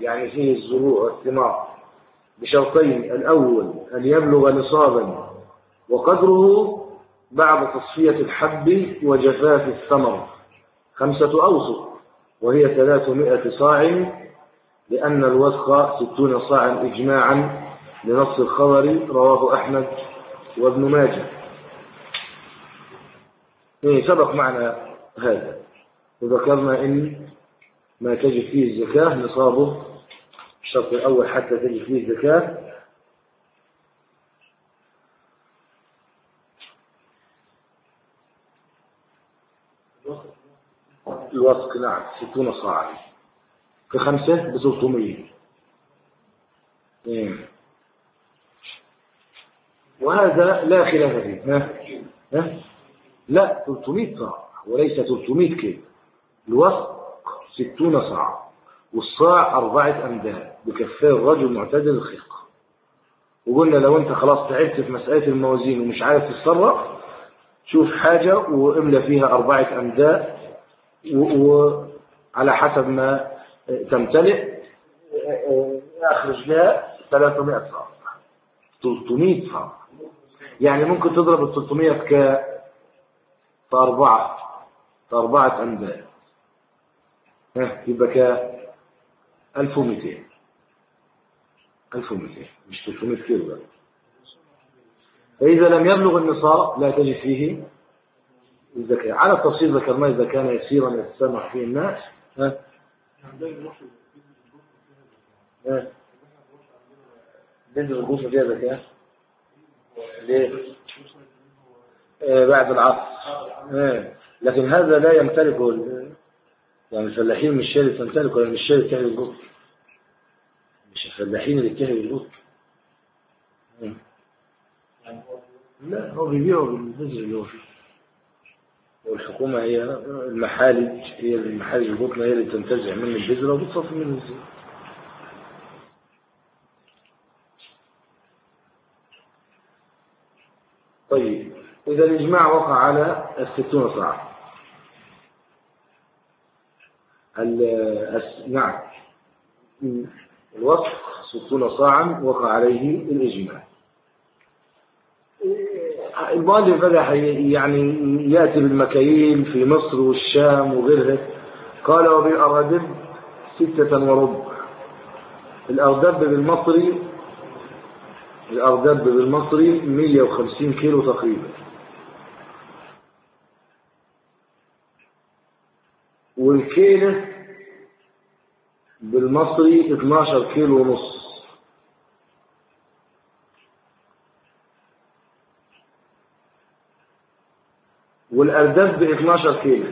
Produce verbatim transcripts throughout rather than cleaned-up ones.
يعني فيه الزروع والثمار بشرطين: الأول أن يبلغ نصابا وقدره بعد تصفية الحب وجفاف الثمر خمسة أوسق وهي ثلاثمائة صاع، لأن الوسق ستون صاعا إجماعا لنص الخبر رواه أحمد وابن ماجه. إيه سبق معنا هذا وذكرنا إن ما تجب فيه الزكاة نصابه الشرط الأول حتى تجب فيه الزكاة الوسق، نعم ستون صاعا في خمسة بستمية. إيه. وهذا لا خلاف فيه. ها؟ ها؟ لا ثلاثمائة صاع وليس ثلاثمائة كيلو. الوسق ستون صاع والصاع أربعة أمداد بكفاء الرجل معتدل الخلق. وقلنا لو أنت خلاص تعبت في مسألة الموازين ومش عارف تتصرف شوف حاجة واملى فيها أربعة أمداد وعلى حسب ما تمتلئ أخرج لها ثلاثمائة صاع ثلاثمائة صاع. يعني ممكن تضرب ال ثلاثمائة في أربعة في أربعة أمداد يبقى ك ألف ومئتين ألف ومئتين مش ثلاثمائة كيلو بقى. فإذا لم يبلغ النصاب لا تجد فيه الزكاة. على التفصيل ذكرناه إذا كان يسيرا يتسامح فيه الناس. ها ها بنت الغوصة فيها زكاة ليه؟ آه بعد العصر. آه. لكن هذا لا يمتلكه يعني الفلاحين مش شاري تمتلكه ولا مش شاري تهي الغوص، مش الفلاحين اللي تهي الغوص. لا هو بيبيعه بالبذر اللي هو فيه، والحكومة هي المحالج هي المحالج القطنة هي اللي تنتزع من البذرة وبتصفي منه الزيت. طيب إذا الإجماع وقع على الستون صاع نعم الوسق ستون صاعا وقع عليه الإجماع. المؤلف بدأ يعني يأتي بالمكاييل في مصر والشام وغيرها. قال وبالأردب ستة وربع. الأردب بالمصري الأردب بالمصري مئة وخمسين كيلو تقريبا، والكيلة بالمصري اثناشر كيلو ونص، والأردب اثناشر كيلو،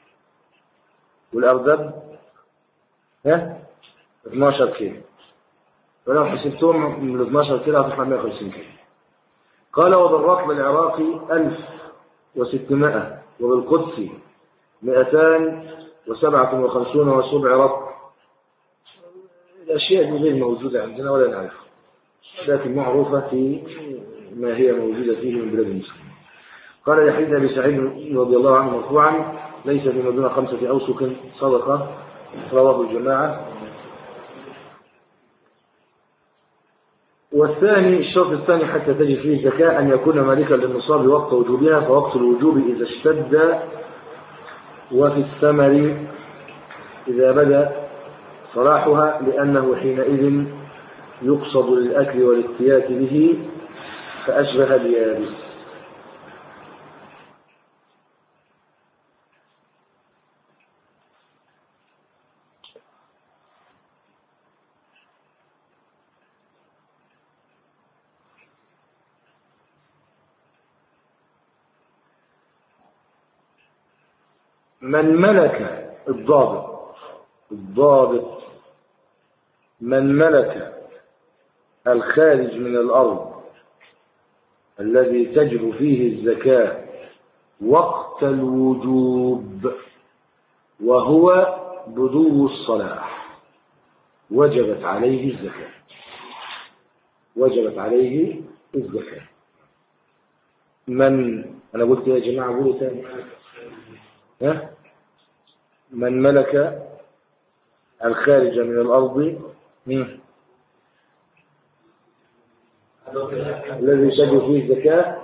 والأردب ها اثناشر كيلو، فلو حسبتهم من اثناشر كيلو هتطلع مئة وخمسين كيلو. قال وبالرطب العراقي ألف وستمائة، وبالقدسي مئتان وسبعة وخمسون وسبع رطب. الأشياء دي غير موجودة عندنا ولا نعرفها، لكن معروفة في ما هي موجودة فيه من بلاد المسلمين. قال يحيى بن أبي سعيد رضي الله عنه مرفوعا ليس فيما دون خمسة أوسق صدقة، رواه الجماعة. والثاني الشرط الثاني حتى تجد فيه الزكاة أن يكون مالكا للنصاب وقت وجوبها، فوقت الوجوب إذا اشتد، وفي الثمر إذا بدأ صلاحها، لأنه حينئذ يقصد للأكل والاكتيات به فأشبه اليابس. من ملك الضابط الضابط من ملك الخارج من الأرض الذي تجب فيه الزكاة وقت الوجوب وهو بدو الصلاح وجبت عليه الزكاة وجبت عليه الزكاة. من أنا قلت يا جماعة قولوا تاني ها من ملك الخارج من الأرض مم. الذي تجب فيه الزكاة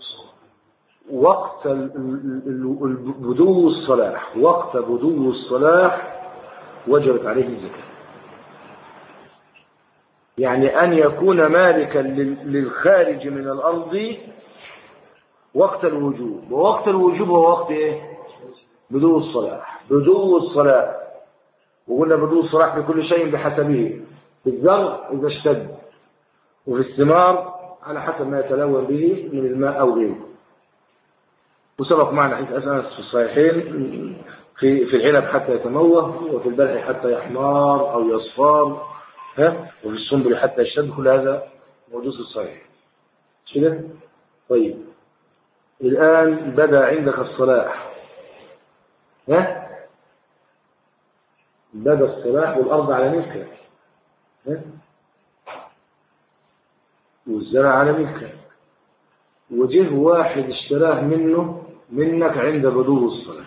وقت بدو الصلاح، وقت بدو الصلاح وجبت عليه الزكاة. يعني أن يكون مالكا للخارج من الأرض وقت الوجوب، ووقت الوجوب هو وقت إيه؟ بدو الصلاح. بدو الصلاح، وقلنا بدو الصلاح بكل شيء بحسبه. في الزرع إذا اشتد، وفي الثمار على حسب ما يتلون به من الماء أو غيره. وسبق معنا حديث أنس في الصحيحين في في العنب حتى يتموه، وفي البلح حتى يحمار أو يصفار، ها، وفي السنبل حتى يشتد. كل هذا موجود في الصحيح كده. طيب الآن بدأ عندك الصلاح، ها، بدأ الصلاح والأرض على ملكه، ها، والزرع على ملكه، وجه واحد اشتراه منه منك عند بدو الصلاة،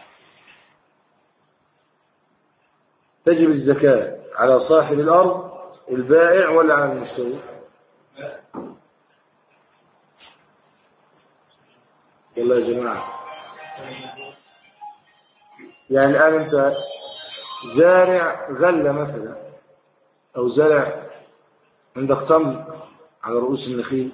تجب الزكاة على صاحب الأرض البائع ولا على المشتري؟ والله يا جماعة، يعني الآن أنت زارع غلة مثلا، أو زارع عندك تمر على رؤوس النخيل،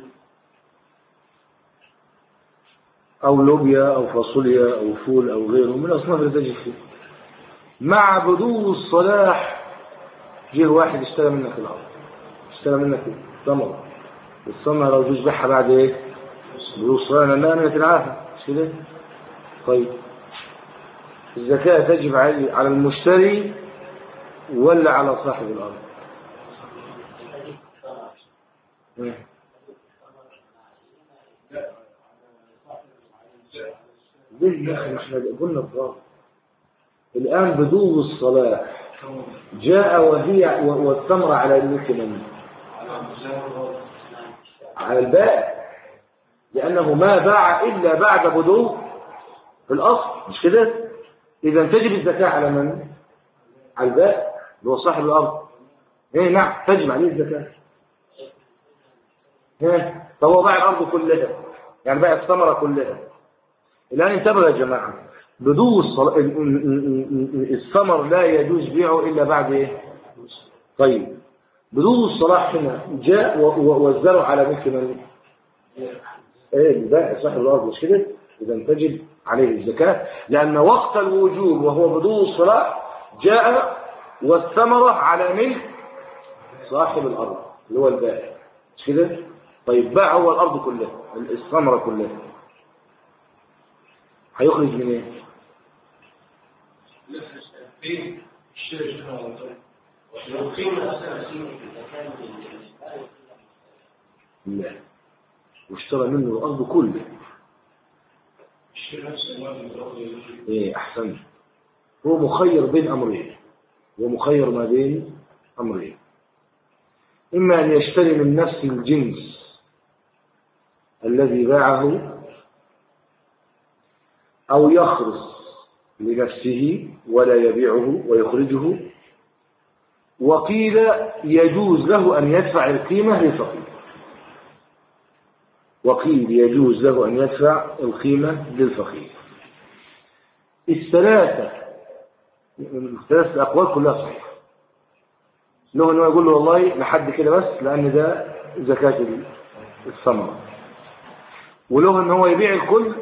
أو لوبيا أو فاصوليا أو فول أو غيره من الأصناف اللي تجد فيه. مع بدو الصلاح جه واحد اشترى منك الأرض، اشترى منك الثمر، الثمرة لو جوز بيعها بعد ايه؟ بدو الصلاح، لأنها من العافية، مش كده؟ طيب الزكاة تجب على المشتري ولا على صاحب الأرض؟ ليه يا أخي؟ احنا قلنا الضابط. الآن بدو الصلاح جاء وهي والثمرة على الملك من؟ على البائع، لأنه ما باع إلا بعد بدو في الأصل، مش كده؟ إذا تجب الزكاة على من؟ على البائع اللي هو صاحب الأرض. إيه نعم تجب عليه الزكاة. إيه فهو باع الأرض كلها، يعني باع الثمرة كلها. الآن انتبهوا يا جماعة، بدو الصل... الثمر لا يجوز بيعه إلا بعد إيه؟ طيب بدو الصلاح هنا جاء والزرع على ملك من؟ إيه البائع صاحب الأرض، مش كده؟ إذا تجب عليه الزكاة، لأن وقت الوجوب وهو بدو الصلاح جاء والثمرة على ملك صاحب الأرض اللي هو البائع، مش كده؟ طيب باع هو الأرض كلها، الثمرة كلها، هيخرج من ايه؟ لا، واشترى منه الأرض كلها. ايه احسن، هو مخير بين امرين، هو مخير ما بين امرين، اما ان يشتري من نفس الجنس الذي باعه، او يخرص لنفسه ولا يبيعه ويخرجه. وقيل يجوز له ان يدفع القيمة للفقير، وقيل يجوز له ان يدفع القيمة للفقير. الثلاثة الثلاث الأقوال كلها صحيحة. له أنه يقول له والله لحد كده بس، لأن ده زكاة الثمرة، وله أنه هو يبيع الكل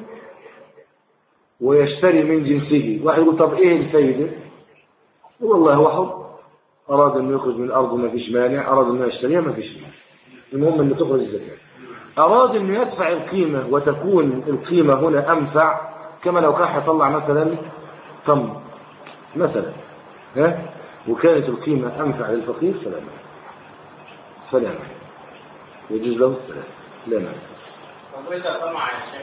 ويشتري من جنسه. واحد يقول طب إيه الفايدة؟ والله هو حر، أراد أنه يخرج من الأرض ما فيش مانع، أراد أنه يشتريها ما فيش مانع، المهم أنه تخرج الزكاة. أراد أنه يدفع القيمة وتكون القيمة هنا أنفع، كما لو كان هيطلع مثلا تمر مثلا، ها، وكانت القيمة أنفع للفقير فلا مانع، فلا مانع، يجوز له الثلاث، لا مانع. طب وإذا طمع الشيخ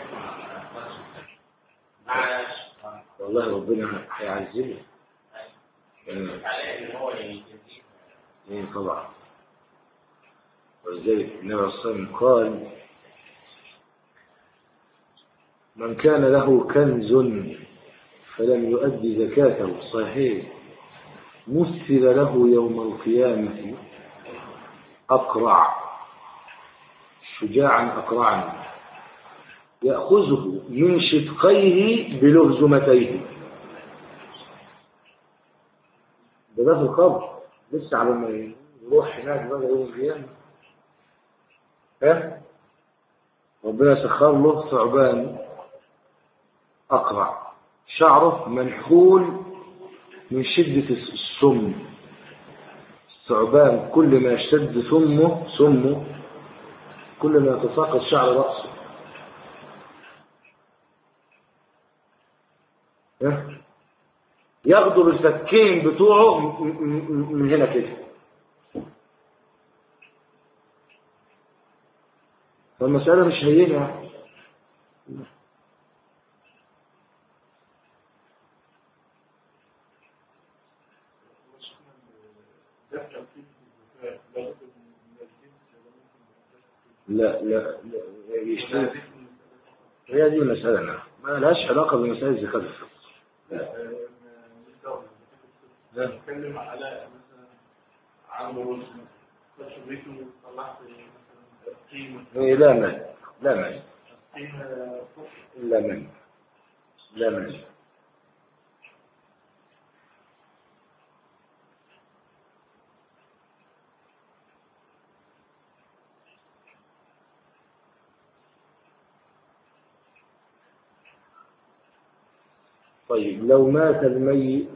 مع والله ربنا هيعزله. عليه إن هو يجزيه. إيه طبعا. ولذلك النبي صلى الله عليه وسلم قال: من كان له كنز فلم يؤدي زكاته، صحيح، مثل له يوم القيامة أقرع شجاعا أقرعا يأخذه من شدقيه بلهزمتيه. ده ده في القبر لسه على ما يروح هناك بقى يوم القيامة. ها ربنا سخر له ثعبان أقرع شعره منحول من شدة السم. الثعبان كل ما يشتد سمه سمه كل ما يتساقط شعر رأسه. ياخدوا الفكين بتوعه من هنا كده. فالمسألة مش هينة. لا لا لا يشتري. هي دي المسألة ما لهاش علاقة بمسائل الزكاة الفطر. لا نتكلم على مثلا عمرو رشد فشريته طلعت مثلا قيمة لا مانع لا مانع قيمة لا مانع لا مانع. طيب لو مات الميت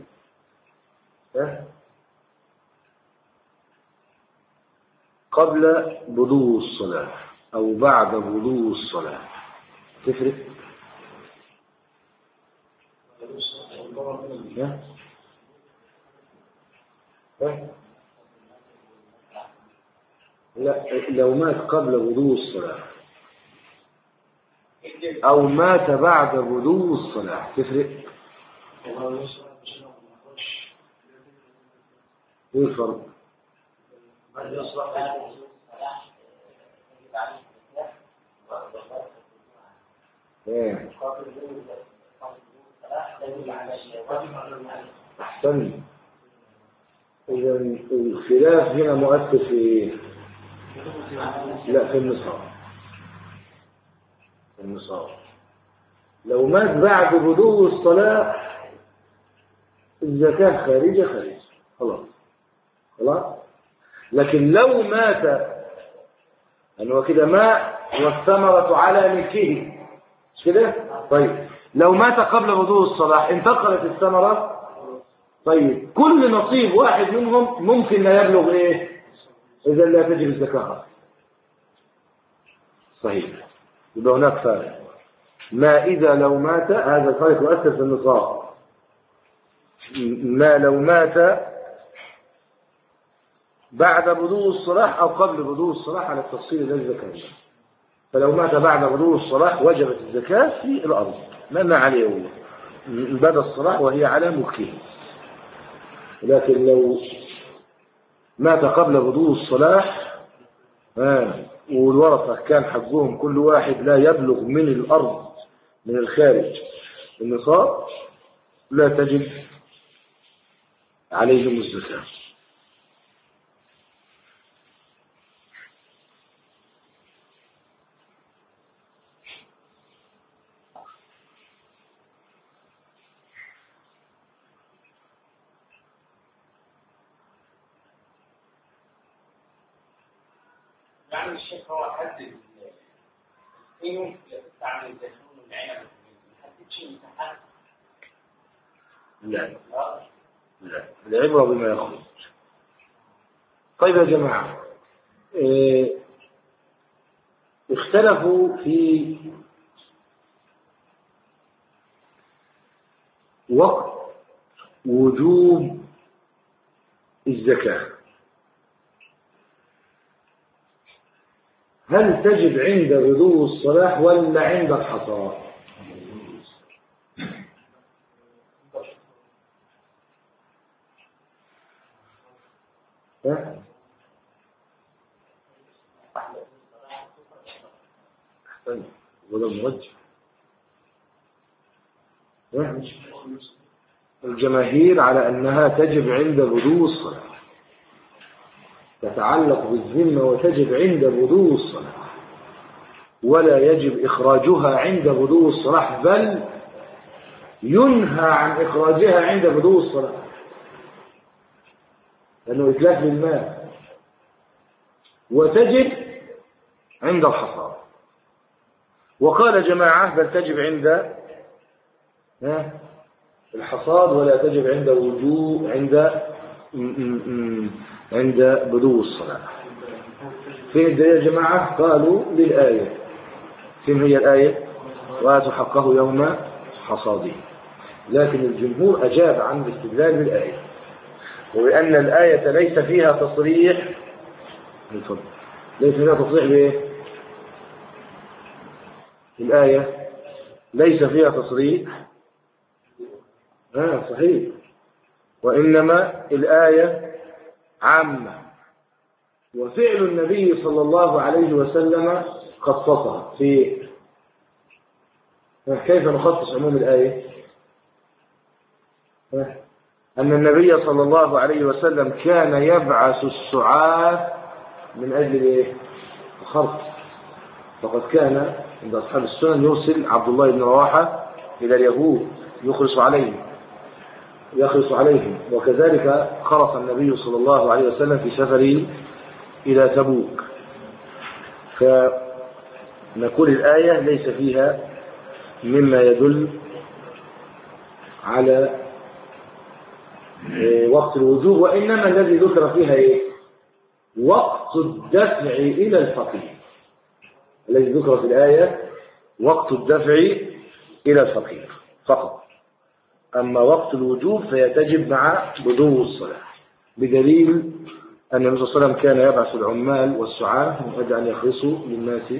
قبل بدو الصلاة أو بعد بدو الصلاة تفرق؟ ها؟ ها؟ لا لو مات قبل بدو الصلاة أو مات بعد بدو الصلاة تفرق؟ ايه الفرق؟ ايه احسن. اذا الخلاف هنا مؤثر في ايه؟ لا في النصاب. في النصاب لو مات بعد بدو الصلاة الزكاة خارجة خارجة خلاص خلاص. لكن لو مات أنه كده ماء والثمرة على ملكه مش كده؟ طيب لو مات قبل بدو الصلاة انتقلت الثمرة. طيب كل نصيب واحد منهم ممكن لا يبلغ ايه؟ إذا لا تجب الزكاة. صحيح. يبقى هناك فارق. ما إذا لو مات هذا الفارق يؤثر في النصاب. ما لو مات بعد بدو الصلاح أو قبل بدو الصلاح على التفصيل الذي ذكرناه. فلو مات بعد بدو الصلاح وجبت الزكاة في الأرض ما عليه هو بدا الصلاح وهي على ملكه. لكن لو مات قبل بدو الصلاح آه والورثة كان حقهم كل واحد لا يبلغ من الأرض من الخارج النصاب لا تجب عليهم الزكاة. يعني الشيخ هو حدد القيم تعمل الزيتون والعنب ما حددش المساحات. لا لا العبرة بما يخرج. طيب يا جماعة اه اختلفوا في وقت وجوب الزكاة. هل تجب عند بدو الصلاح ولا عند الحصاد؟ ها؟ احسن وده مرجح. ها؟ الجماهير على أنها تجب عند بدو الصلاة، تتعلق بالذمة وتجب عند بدو الصلاة، ولا يجب إخراجها عند بدو الصلاة، بل ينهى عن إخراجها عند بدو الصلاة لأنه إتلاف للماء، وتجب عند الحصاد. وقال جماعة بل تجب عند الحصاد ولا تجب عند وجوء عند عند بدو الصلاة. فين الدليل يا جماعة؟ قالوا للآية. فين هي الآية؟ وآتوا حقه يوم حصاده. لكن الجمهور أجاب عن الاستدلال بالآية، وبأن الآية ليس فيها تصريح ليس فيها تصريح بإيه؟ الآية ليس فيها تصريح آه صحيح، وإنما الآية عامة، وفعل النبي صلى الله عليه وسلم خصصها في. كيف نخصص عموم الآية؟ أن النبي صلى الله عليه وسلم كان يبعث السعاة من أجل إيه؟ الخرق، فقد كان عند أصحاب السنن يرسل عبد الله بن رواحة إلى اليهود يخلص عليهم يخلص عليهم وكذلك خرص النبي صلى الله عليه وسلم في سفره إلى تبوك. فنقول الآية ليس فيها مما يدل على وقت الوجوب، وإنما الذي ذكر فيها إيه؟ وقت الدفع إلى الفقير. الذي ذكر في الآية وقت الدفع إلى الفقير فقط، أما وقت الوجوب فيتجب مع بدو الصلاة، بدليل أن النبي صلى الله عليه وسلم كان يبعث العمال والسعاة من أجل أن يخلصوا للناس،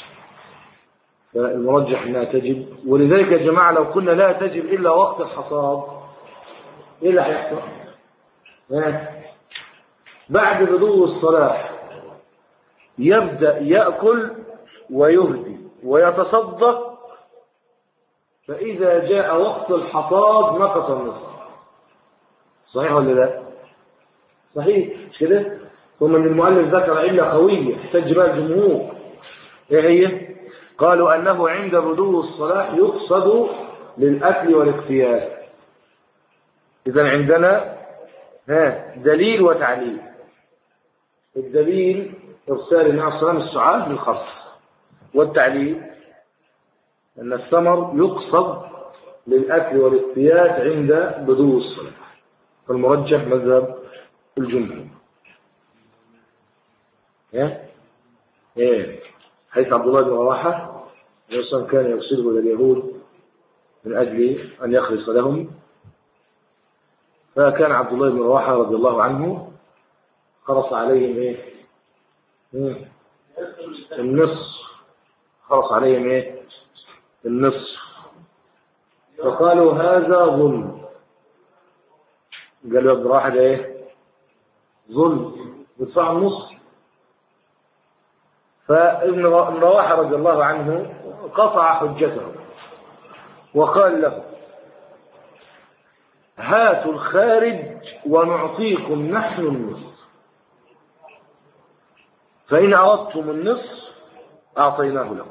فالمرجح أنها تجب. ولذلك يا جماعة لو قلنا لا تجب إلا وقت الحصاد، إيه اللي هيحصل؟ بعد بدو الصلاة يبدأ يأكل ويهدي ويتصدق، فإذا جاء وقت الحصاد نقص النصف. صحيح ولا لا؟ صحيح مش كده؟ ثم ان المؤلف ذكر علة قوية احتج بها الجمهور. ايه هي؟ قالوا انه عند بدو الصلاة يقصد للأكل والاغتيال. اذا عندنا ها دليل وتعليل. الدليل ارسال النبي صلى الله عليه وسلم السعاة للخص، والتعليل ان الثمر يقصد للأكل والاغتيال عند بدو الصلاة، فالمرجح مذهب الجمهور. ايه ايه حيث عبد الله بن رواحة الرسول كان يرسله الى اليهود من اجل ان يخلص لهم، فكان عبد الله بن رواحة رضي الله عنه خلص عليهم ايه, إيه؟ النصف، خلص عليهم ايه النصف، فقالوا هذا ظلم. قالوا ابن رواحة ده ايه ظلم، بدفع النص. فابن رواحة رضي الله عنه قطع حجته وقال له هاتوا الخارج ونعطيكم نحن النصف، فإن أردتم النصف أعطيناه لكم.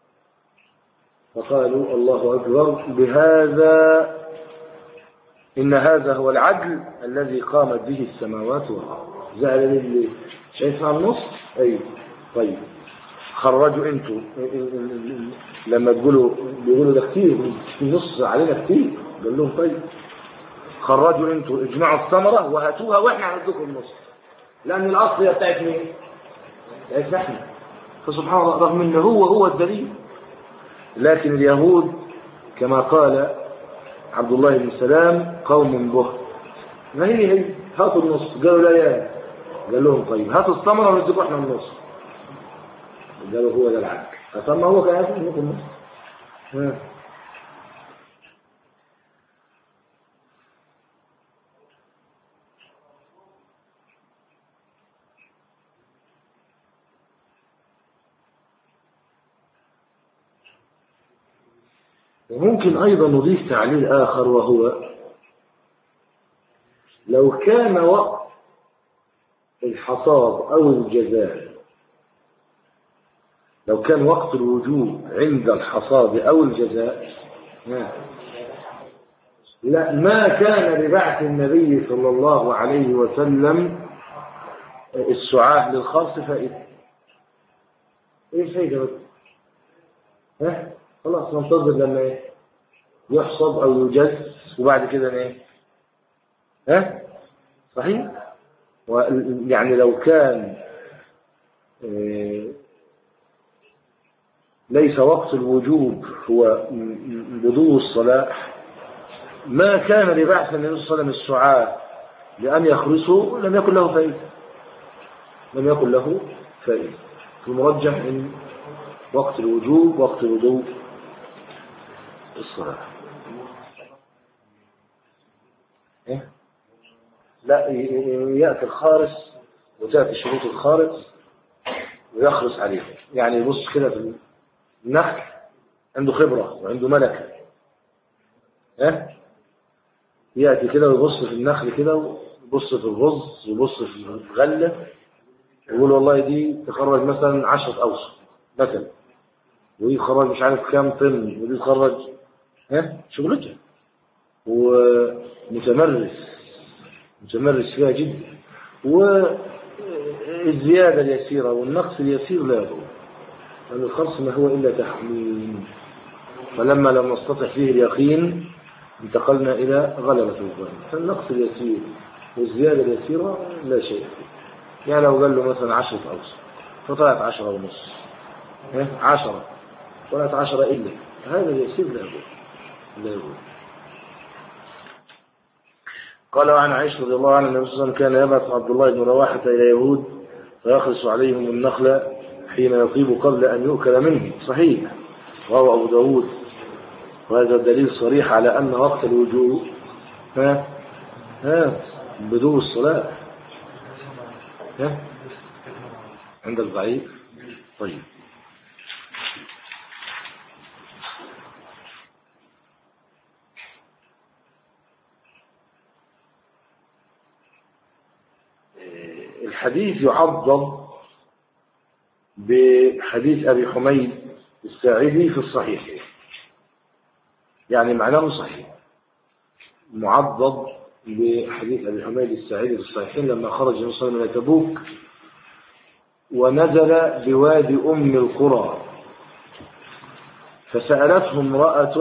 فقالوا الله أكبر، بهذا إن هذا هو العدل الذي قامت به السماوات والأرض. زعل اللي شايف على النص. أي طيب خرجوا انتوا لما تقولوا بيقولوا ده كتير النص علينا كتير، قال لهم طيب خرجوا انتوا اجمعوا الثمرة وهاتوها واحنا هندوكم النص، لأن الأصل هي بتاعت مين؟ بتاعت احنا. فسبحان الله رغم ان هو هو الدليل، لكن اليهود كما قال عبد الله بن سلام قوم بهت، ما هي هي هاتوا النص. قالوا لا يا قال لهم طيب هاتوا الثمرة وندوكم احنا النص. قالوا هو ده العدل. أصلا هو كان يعرف انكم النص. وممكن أيضا نضيف تعليل آخر، وهو لو كان وقت الحصاد أو الجزاء، لو كان وقت الوجوب عند الحصاد أو الجزاء، لا ما كان لبعث النبي صلى الله عليه وسلم السعاة للخاص فائدة. ايه الفائدة بس؟ ها خلاص ننتظر لما ايه يحصد او يجز وبعد كده ايه ها صحيح. يعني لو كان إيه ليس وقت الوجوب هو بدو الصلاة، ما كان لبعث النبي صلى الله عليه وسلم السعاة لأن يخرسوا لم يكن له فائدة، لم يكن له فائدة. المرجح من وقت الوجوب وقت بدو الصلاة. إيه؟ لا يأتي الخارس وتأتي شروط الخارس ويخرس عليه، يعني يبص كده في النخل عنده خبرة وعنده ملكة. إيه؟ يأتي كده ويبص في النخل كده ويبص في الرز ويبص في الغلة يقول والله دي تخرج مثلا عشرة أوسط مثلا، ودي تخرج مش عارف كام طن، ودي تخرج ها شغلتها، ومتمرس متمرس فيها جدا. والزيادة اليسيرة والنقص اليسير لا يضر، لأن الخرص ما هو إلا تحميل. فلما لم نستطع فيه اليقين انتقلنا إلى غلبة الظن، فالنقص اليسير والزيادة اليسيرة لا شيء فيه. يعني لو قال له مثلا عشرة أوسط فطلعت عشرة ونص، عشرة طلعت عشرة إلا، هذا اليسير لا يضر لا يضر. قال عن عائشة رضي الله عنها النبي صلى الله عليه وسلم كان يبعث عبد الله بن رواحة إلى يهود فيخلص عليهم النخل حين يطيب قبل أن يؤكل منه. صحيح، رواه أبو داود. وهذا دليل صريح على أن وقت الوجوب ها ها بدون الصلاة. ها عندك ضعيف؟ طيب الحديث يعضد بحديث أبي حميد الساعدي في الصحيح، يعني معناه صحيح، معضد بحديث أبي حميد الساعدي في الصحيحين لما خرج النبي صلى الله عليه وسلم من تبوك ونزل بوادي أم القرى فسألته امرأة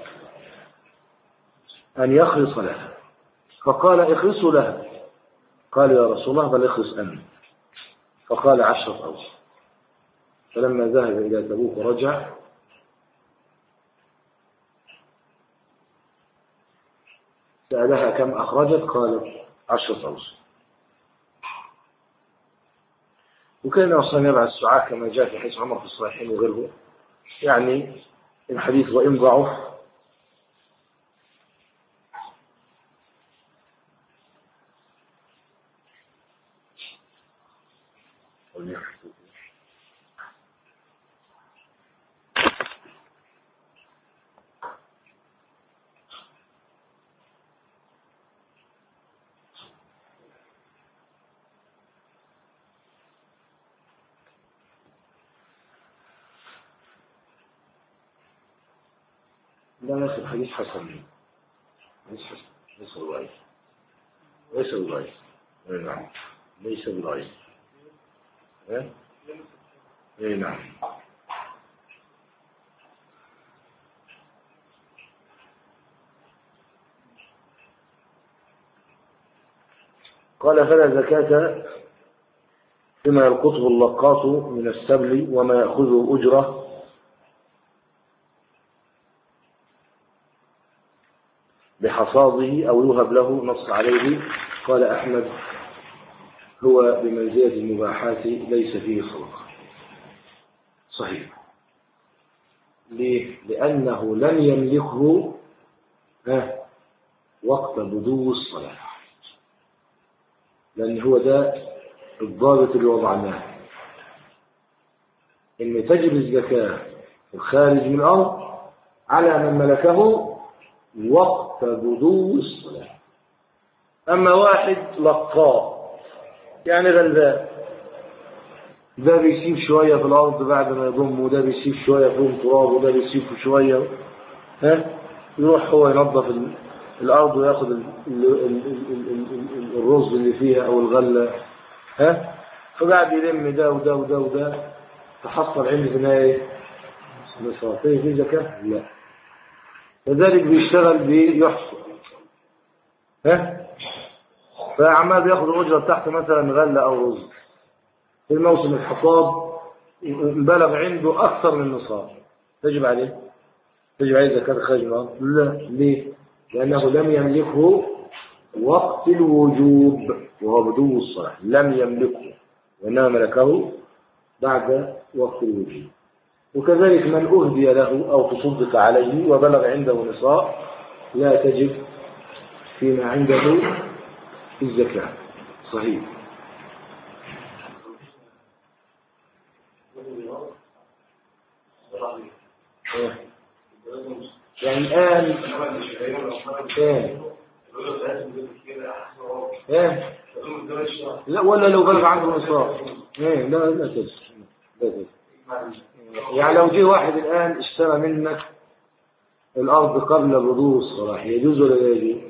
أن يخلص لها فقال اخلصوا لها، قال يا رسول الله بل اخلص أنت، فقال عشرة أوسط. فلما ذهب إلى تبوك ورجع سألها كم أخرجت، قالت عشرة أوسط. وكان أصلا يبعث السعاة كما جاء في حديث عمر في الصحيحين وغيره. يعني الحديث وإن ضعف لا يا أخي الحديث حسن، ليس حسن، ليس ضعيف، ليس ضعيف، نعم ليس ضعيف، اي نعم. قال فلا زكاة فيما يلقطه اللقاط من السبل وما يأخذه أجرة بحصاده أو يوهب له، نص عليه. قال أحمد هو بمنزلة المباحات ليس فيه صدقة. صحيح. ليه؟ لأنه لم يملكه وقت بدو الصلاة، لأن هو ده الضابط اللي وضعناه، إن تجب الزكاة الخارج من الأرض على من ملكه وقت بدو الصلاة. أما واحد لقاء يعني غلبان، ده بيسيب شوية في الأرض بعد ما يضم، وده بيسيب شوية فيهم تراب، وده بيسيب شوية، ها يروح هو ينظف الأرض وياخد ال ال ال ال ال الرز اللي فيها أو الغلة، ها فقاعد يلم ده وده وده وده، تحصل عندي في النهاية نصاطيه في زكاة؟ لا. لذلك بيشتغل بيحصل، ها فعمال بياخد الأجرة بتاعته مثلا غلة أو رز في الموسم الحصاد، بلغ عنده أكثر من نصاب، تجب عليه تجب عليه زكاة خارج الأرض؟ لا. ليه؟ لأنه لم يملكه وقت الوجوب وهو بدو الصلاة، لم يملكه وإنما ملكه بعد وقت الوجوب. وكذلك من أهدي له أو تصدق عليه وبلغ عنده نصاب لا تجب فيما عنده الزكاة. صحيح. يعني الآن ايه لا ولا لو بلغ عنده نصاب ايه لا لا تجب. لا تجب. يعني لو جه واحد الآن اشترى منك الأرض قبل بدو الصلاح يجوز ولا لا يجوز؟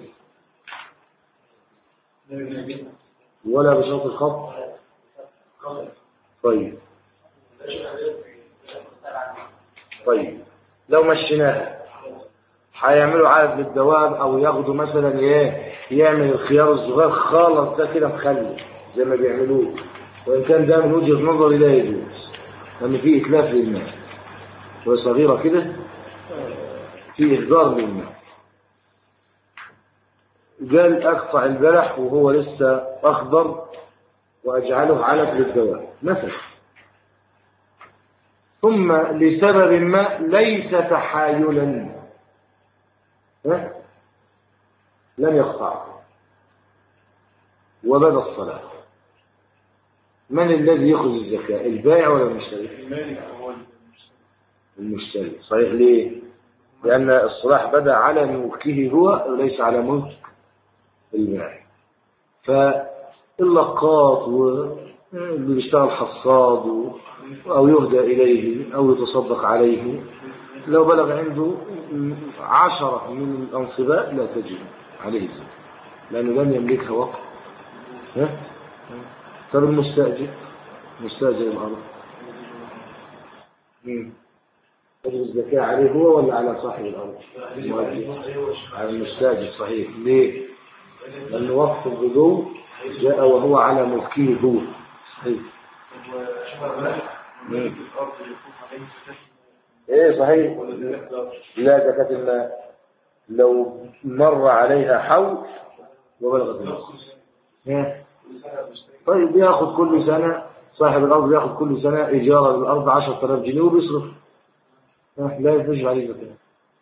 ولا بشرط الخط؟ طيب طيب لو مشيناها هيعملوا عدد للدواب او ياخدوا مثلا ايه يعمل الخيار الصغير خالص ده كده مخلي زي ما بيعملوه، وان كان ده من وجهة نظري لا يجوز لان فيه اتلاف للماء، وهي صغيرة كده فيه اهدار للماء. قال اقطع البلح وهو لسه اخضر واجعله علف للدواب مثلا، ثم لسبب ما ليس تحايلا لم يقطع وبدا الصلاة، من الذي يأخذ الزكاة؟ البائع ولا المشتري؟ المشتري. صحيح. ليه؟ لأن الصلاح بدا على ملكه هو وليس على ملك البائع. فاللقاط واللي بيشتغل حصاد أو يهدى إليه أو يتصدق عليه لو بلغ عنده عشرة من الأنصباء لا تجب عليه الزكاة لأنه لم يملكها وقت. ها؟ طب المستأجر مستأجر الأرض تجب الزكاة عليه هو ولا على صاحب الأرض؟ على المستأجر. صحيح. ليه؟ لأن وقت البدو جاء وهو على ملكه هو. صحيح. ايه صحيح. لا زكاة الماء لو مر عليها حول وبلغت النص. طيب ياخذ كل سنة صاحب الأرض ياخذ كل سنة إيجار الأرض عشرة آلاف جنيه وبيصرف لا يجب عليه زكاة.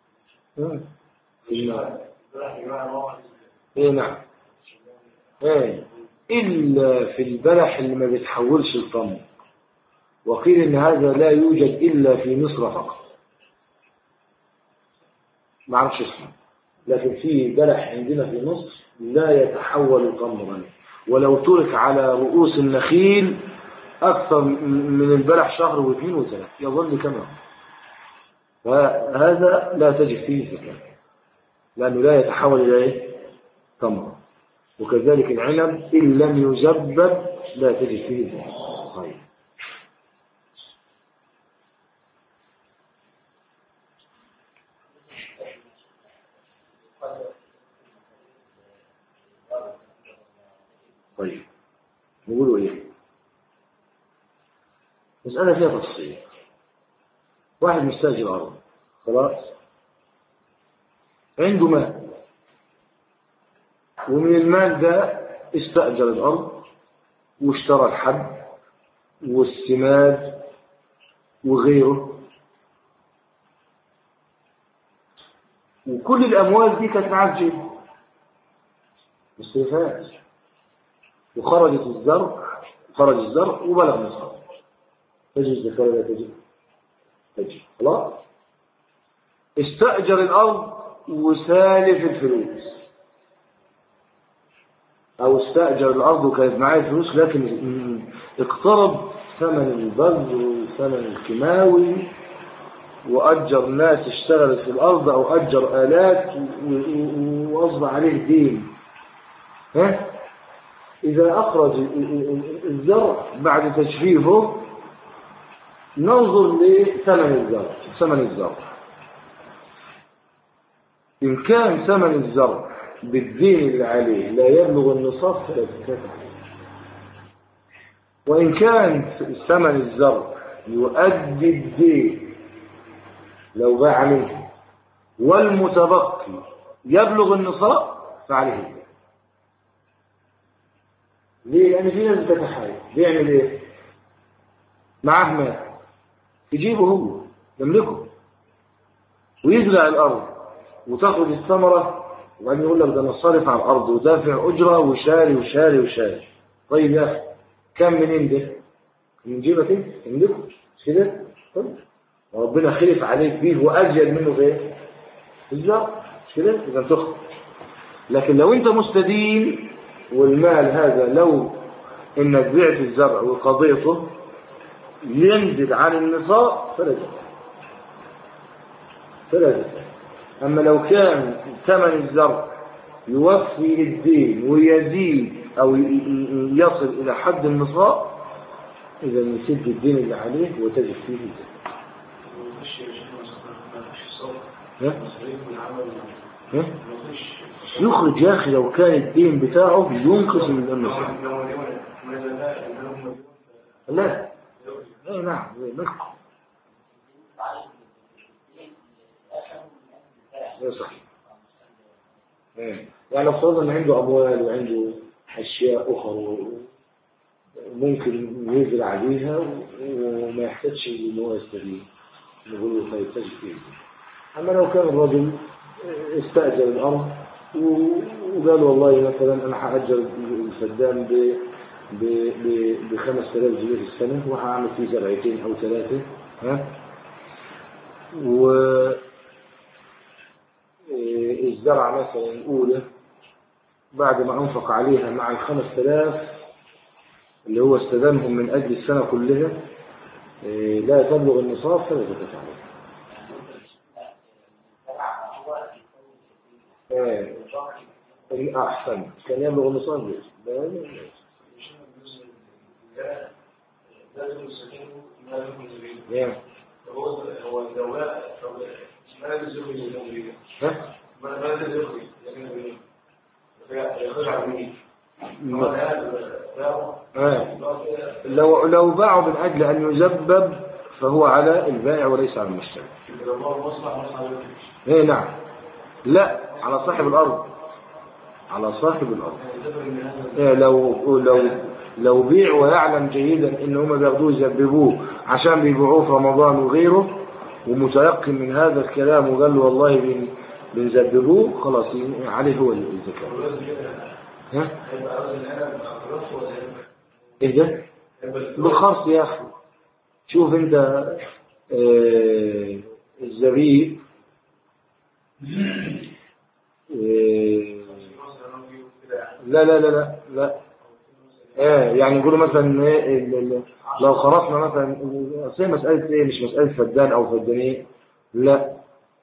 ايه نعم ايه إلا في البلح اللي ما بيتحولش الطمر، وقيل إن هذا لا يوجد إلا في مصر فقط ما عرفش اسمه، لكن في بلح عندنا في مصر لا يتحول تمرا ولو ترك على رؤوس النخيل أكثر من البلح شهر واثنين وثلاث يظل كما فهذا لا تجب فيه زكاة لأنه لا يتحول إلى تمرا. وكذلك العنب إن لم يزبب لا تجب فيه زكاة. طيب طيب نقولوا ايه؟ مسألة فيها تفصيل. واحد مستأجر أرض خلاص عنده مال ومن المال ده استأجر الأرض واشترى الحب والسماد وغيره، وكل الأموال دي كانت معاه في جيبه مستفاد، وخرجت الزرع خرج الزرع وبلغ نصاب تجب الزكاة ولا تجب؟ تجب. خلاص استأجر الأرض وسالف الفلوس أو استأجر الأرض وكانت معايا فلوس، لكن اقترب ثمن البذر وثمن الكيماوي وأجر ناس اشتغلت في الأرض أو أجر آلات وأصبح عليه دين. ها؟ إذا أخرج الزرع بعد تجفيفه ننظر لثمن الزرع ثمن الزرع إن كان ثمن الزرع بالدين اللي عليه لا يبلغ النصاب فلا زكاة عليه، وإن كان ثمن الزرع يؤدي الدين لو باع عليه والمتبقي يبلغ النصاب فعليه الدين. ليه؟ لأن في ناس بتتحايل بيعمل إيه؟ معاه مال يجيبه هو يملكه ويزرع الأرض وتاخد الثمرة وبعدين يقول لك ده انا صارف على الأرض ودافع أجرة وشاري وشاري وشاري. طيب يا أخي كم منين ده؟ من جيبك انت تملكه مش كده؟ طيب وربنا خلف عليك بيه وأزيد منه في ايه؟ الزرع مش كده؟ إذا تخرج. لكن لو أنت مستدين والمال هذا لو إنك بعت الزرع وقضيته ينزل عن النصاب فلا زكاة فلا زكاة. أما لو كان ثمن الزرع يوفي الدين ويزيد أو يصل إلى حد النصاب إذا يسد الدين اللي عليه وتجد فيه الزكاة. ها؟ يخرج يا أخي لو كان الدين بتاعه ينقص من النصاب. لا لا نعم نقص. لا صحيح. يعني لو فرضنا ان عنده اموال وعنده اشياء اخرى ممكن ينزل عليها وما يحتاجش ان هو يستدين نقول له طيب تجد فيه. اما لو كان الرجل استاجر الارض وقال والله مثلا انا هاجر الفدان ب ب خمسة آلاف جنيه في السنه وهعمل فيه زرعتين او ثلاثه ها و الزرعة مثلا الأولى بعد ما أنفق عليها مع الخمس آلاف اللي هو استدامهم من أجل السنة كلها لا تبلغ النصاب فلا زكاة عليه. أحسن كان يبلغ النصاب ليش؟ هو هو الدواء ما يزوج الجمهورية ها ما ما يزوج لكن يخرج مني لو لو باعوا من أجل أن يزبب فهو على البائع وليس على المشتري. ايه نعم لا على صاحب الأرض على صاحب الأرض. إيه لو لو لو بيع ويعلم جيدا ان هم بياخدوه يزببوه عشان بيبيعوه في رمضان وغيره ومتيقن من هذا الكلام وقال له والله بنزببوه خلاص عليه هو الزكاة. ها ايه ده بالخاص يا اخي. شوف انت اه الزبيب اه لا لا لا لا لا ايه يعني يقولوا مثلا ايه لو خرصنا مثلا زي مسألة ايه مش مسألة فدان او فدانين لا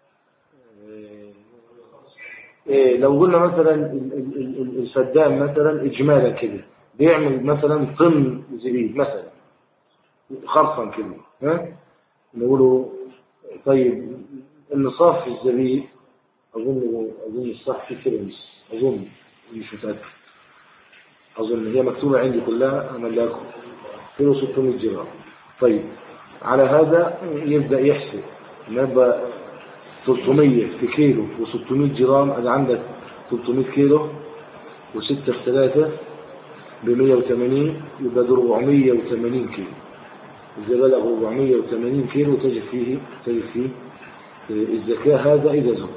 إيه لو قلنا مثلا الفدان مثلا اجمالا كده بيعمل مثلا طن زبيب مثلا خرصا كده ها نقولوا طيب النصاب في الزبيب اظن اظن الصح في كده اظن مش متأكد أظن هي مكتوبة عندي كلها أملاكم كيلو ستمائة جرام. طيب على هذا يبدأ يحسب نبقى ثلاثمائة في كيلو وستمائة جرام أنا عندك ثلاثمائة كيلو وستة في ثلاثة بمئة وثمانين يبقى أربعمائة وثمانين كيلو. إذا بلغ أربعمائة وثمانين كيلو تجد فيه تجد فيه الزكاة هذا إذا زبط.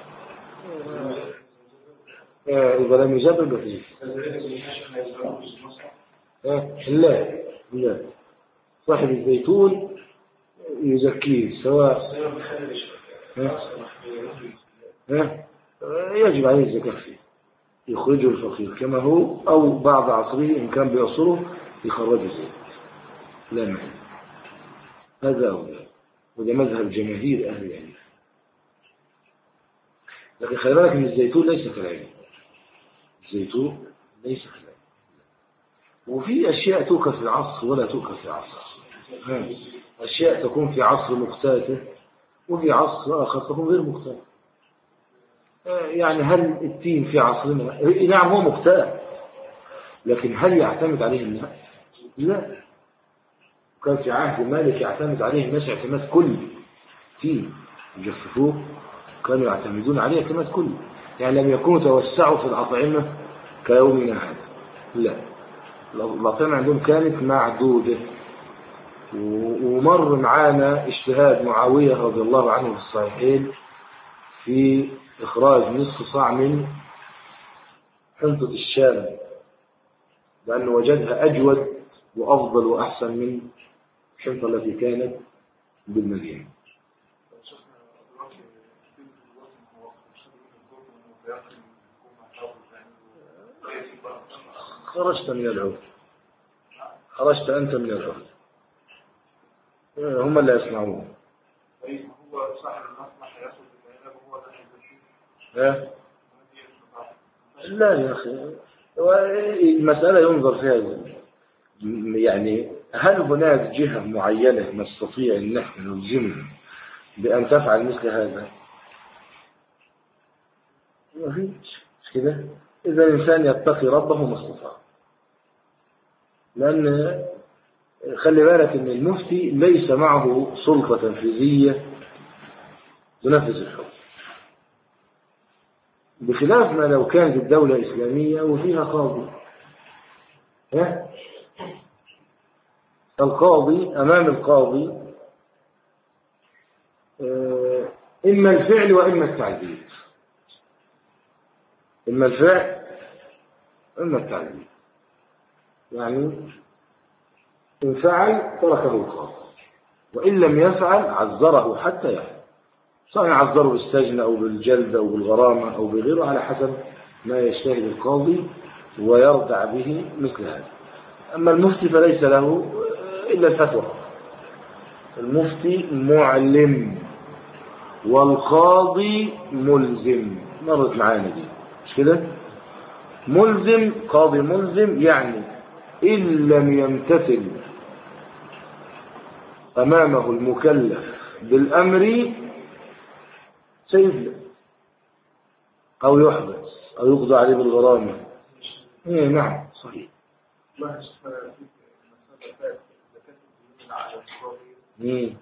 إذا لم يجبر بفيه لا لا صاحب الزيتون يزكيه سواء ها ها يجب عليه الزكاة فيه يخرجه الفقير كما هو، أو بعد عصره إن كان بيعصره يخرجه زيت، لا معنى. هذا هو، وده مذهب جماهير أهل العلم. لكن خلي بالك ان الزيتون ليس كالعلم، الزيتون ليس كالعلم، وفي أشياء توكل في العصر ولا توكل في العصر. أشياء تكون في عصر مقتاته وفي عصر آخر تكون غير مقتات. يعني هل التين في عصرنا نعم هو مقتات، لكن هل يعتمد عليه الناس؟ لا. كان في عهد مالك يعتمد عليه الناس اعتماد كلي، تين يجففوه كانوا يعتمدون عليه اعتماد كلي، يعني لم يكونوا توسعوا في الأطعمة كيومنا هذا، لا، الأطعمة عندهم كانت معدودة. ومر معانا اجتهاد معاوية رضي الله عنه في الصحيحين في إخراج نصف صاع من حنطة الشام، لأنه وجدها أجود وأفضل وأحسن من الحنطة التي كانت بالمدينة. خرجت من العود، خرجت أنت من العود، هم اللي يسمعون. هو صاحب المصلحة يأخذ العنب وهو لا لا يا أخي، المسألة ينظر فيها، يعني هل هناك جهة معينة نستطيع أن نحن نلزمها بأن تفعل مثل هذا؟ ما فيش كده. إذا الإنسان يتقي ربه ما استطاع، لأن خلي بالك أن المفتي ليس معه سلطة تنفيذية تنفذ الحكم، بخلاف ما لو كانت الدولة إسلامية وفيها قاضي. ها؟ القاضي أمام القاضي إما الفعل وإما التعديل، إما الفعل وإما التعديل. يعني إن فعل تركه القاضي، وإن لم يفعل عذره حتى يفعل، سواء عذره بالسجن أو بالجلد أو بالغرامة أو بغيره على حسب ما يجتهد القاضي ويرضع به مثل هذا. أما المفتي فليس له إلا الفتوى. المفتي معلم والقاضي ملزم، مرت معانا دي مش كده؟ ملزم، قاضي ملزم، يعني إن لم يمتثل أمامه المكلف بالأمر سيجلد أو يحبس أو يقضى عليه بالغرامة. إيه نعم صحيح. مم.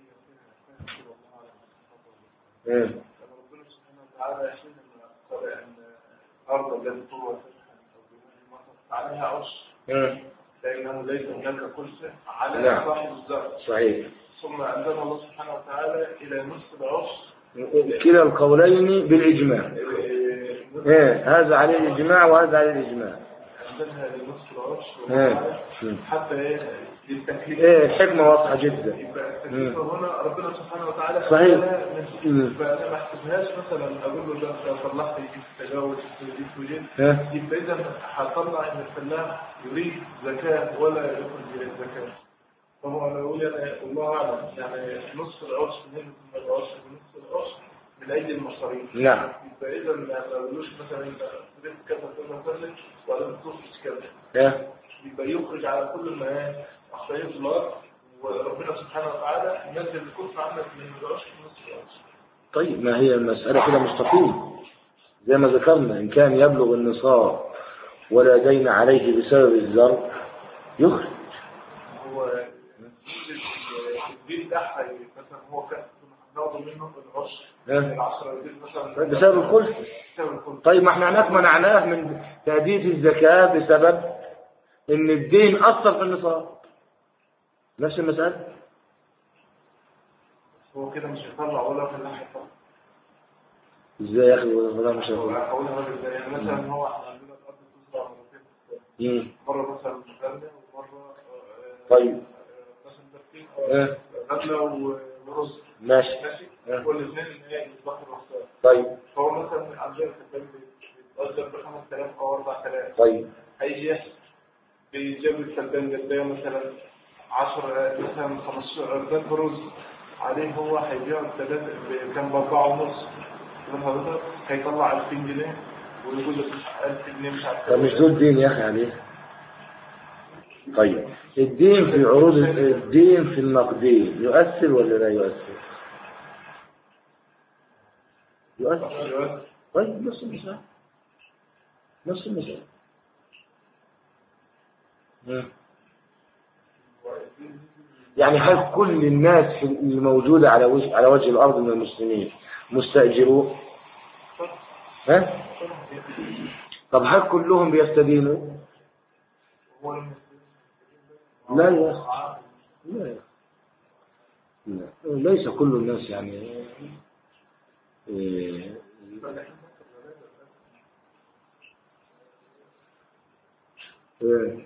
ايه ربنا سبحانه وتعالى حينما قال ان الارض التي طولها عليها عشر لانه ليس هناك كرسي على صاحب الزرع. صحيح. ثم انزل الله سبحانه وتعالى الى نصف العشر، كلا القولين بالاجماع. ايه هذا عليه الاجماع وهذا عليه الاجماع. انزلها لنصف العشر حتى ايه للتكليف. ايه الحكمه واضحه جدا. هنا ربنا سبحانه وتعالى صحيح. فانا ما احسبهاش مثلا اقول له ده طلعت يجيب تجاوز يجيب وجد، يبقى اذا هطلع ان الفلاح يريد زكاه ولا يخرج الزكاه. فهو انا اقول يعني الله اعلم، يعني نصف العشر من العشر ونصف العشر من ايدي المصاريف. نعم. يبقى اذا ما اقولوش مثلا انت تريد كذا كذا كذا ولا تخرج كذا، يبقى يخرج على كل ما أخطيه الله، وربنا سبحانه وتعالى ينزل الكفر عنك من العشر ونصف العشر. طيب ما هي المسألة كده مستقيم زي ما ذكرنا، إن كان يبلغ النصاب ولا دين عليه بسبب الزرع يخرج. هو الدين ده مثلا هو كان ناخذ منه العشر من العشرة مثلا بسبب الخلف. طيب ما احنا هناك منعناه من تأدية الزكاة بسبب ان الدين اثر في النصاب، نفس المسألة. هو كده مش هيطلع ولا في الناحية الثانية. ازاي يا اخي ولا مش هيطلع؟ هقولها ازاي؟ يعني مثلا هو احنا عندنا الارض تزرع مرتين، مرة مثلا مغلة ومرة طيب مثلا تركين غلة ورز. ماشي. ماشي. والاثنين ان هي يصبحوا رصاص. طيب فهو مثلا عندنا في البلد أصدر بخمس آلاف أو أربع آلاف. طيب هيجي يحسب بجاب الفدان قدام مثلا عشرة مثلا خمستاشر أردان فروز عليه، هو هيبيع الثلاثة كان بأربعة ونص من حضرتك هيطلع ألفين جنيه ويقول لك ألف جنيه مش عارف. طب مش دول دين يا أخي عليه؟ طيب الدين في عروض الدين في النقدين يؤثر ولا لا يؤثر؟ يؤثر. طيب نفس المثال نفس المثال يعني هل كل الناس الموجودة على وجه على وجه الأرض من المسلمين مستأجرون؟ ها؟ طب هل كلهم بيستدينوا؟ لا يا لا لا ليس كل الناس يعني إيه إيه.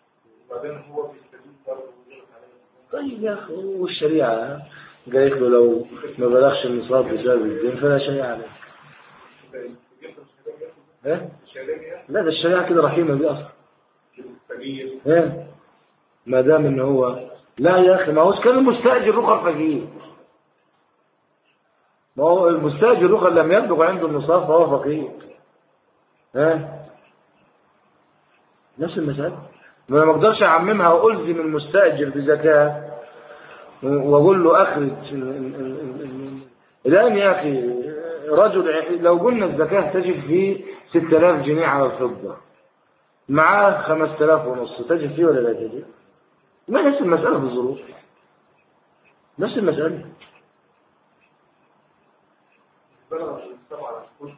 طيب يا أخي والشريعة قالت له لو ما بلغش النصاب بسبب الدين فلا شيء عليك. إيه؟ لا ده الشريعة كده رحيمة بيه أصلا. إيه؟ ما دام إن هو لا يا أخي ما هوش كان المستأجر رخر فقير. ما هو المستأجر رخر لم يبلغ عنده النصاب فهو فقير. إيه؟ نفس المسألة. ما اقدرش اعممها والزم المستاجر بزكاه واقول له اخرج الان يا اخي رجل لو قلنا الزكاه تجب فيه ستة آلاف جنيه على الفضه معاه خمسة آلاف ونص تجب فيه ولا لا تجب؟ ما نفس المساله بالظروف نفس المساله. بلغ النصاب على الكل.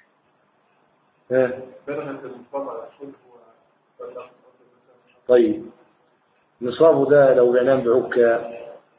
ايه بلغ النصاب على الكل هو. طيب نصابه ده لو بعناه بعكا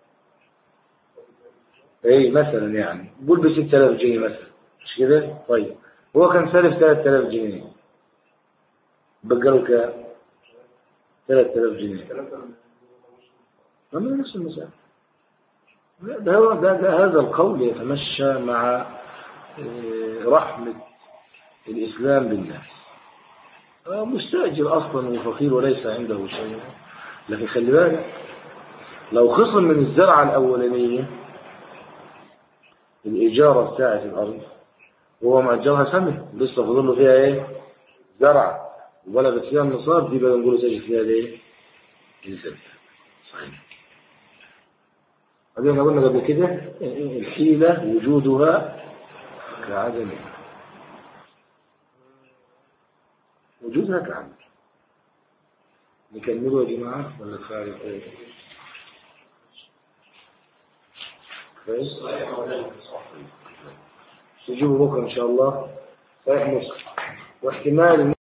ايه مثلا يعني قول ب ستة آلاف جنيه مثلا مش كده؟ طيب هو كان سالف ثلاثة آلاف جنيه بقى له كام؟ ثلاثة آلاف جنيه. ما من نفس المسألة. ده هو ده, ده هذا القول يتمشى مع رحمة الإسلام بالناس. مستأجر أصلا وفقير وليس عنده شيء، لكن خلي بالك لو خصم من الزرعة الأولانية الإجارة بتاعت الأرض وهو مأجرها سنة لسه فضل له فيها إيه؟ زرعة وبلغت فيها النصاب دي بقى نقول تجي فيها إيه؟ الزكاة. صحيح. هذه قلنا قبل كده الحيلة وجودها كعدمها وجودها كعدم. نكمله يا جماعة ولا كفاية ايه؟ كويس؟ نجيبه بكرة إن شاء الله. صحيح مسلم واحتمال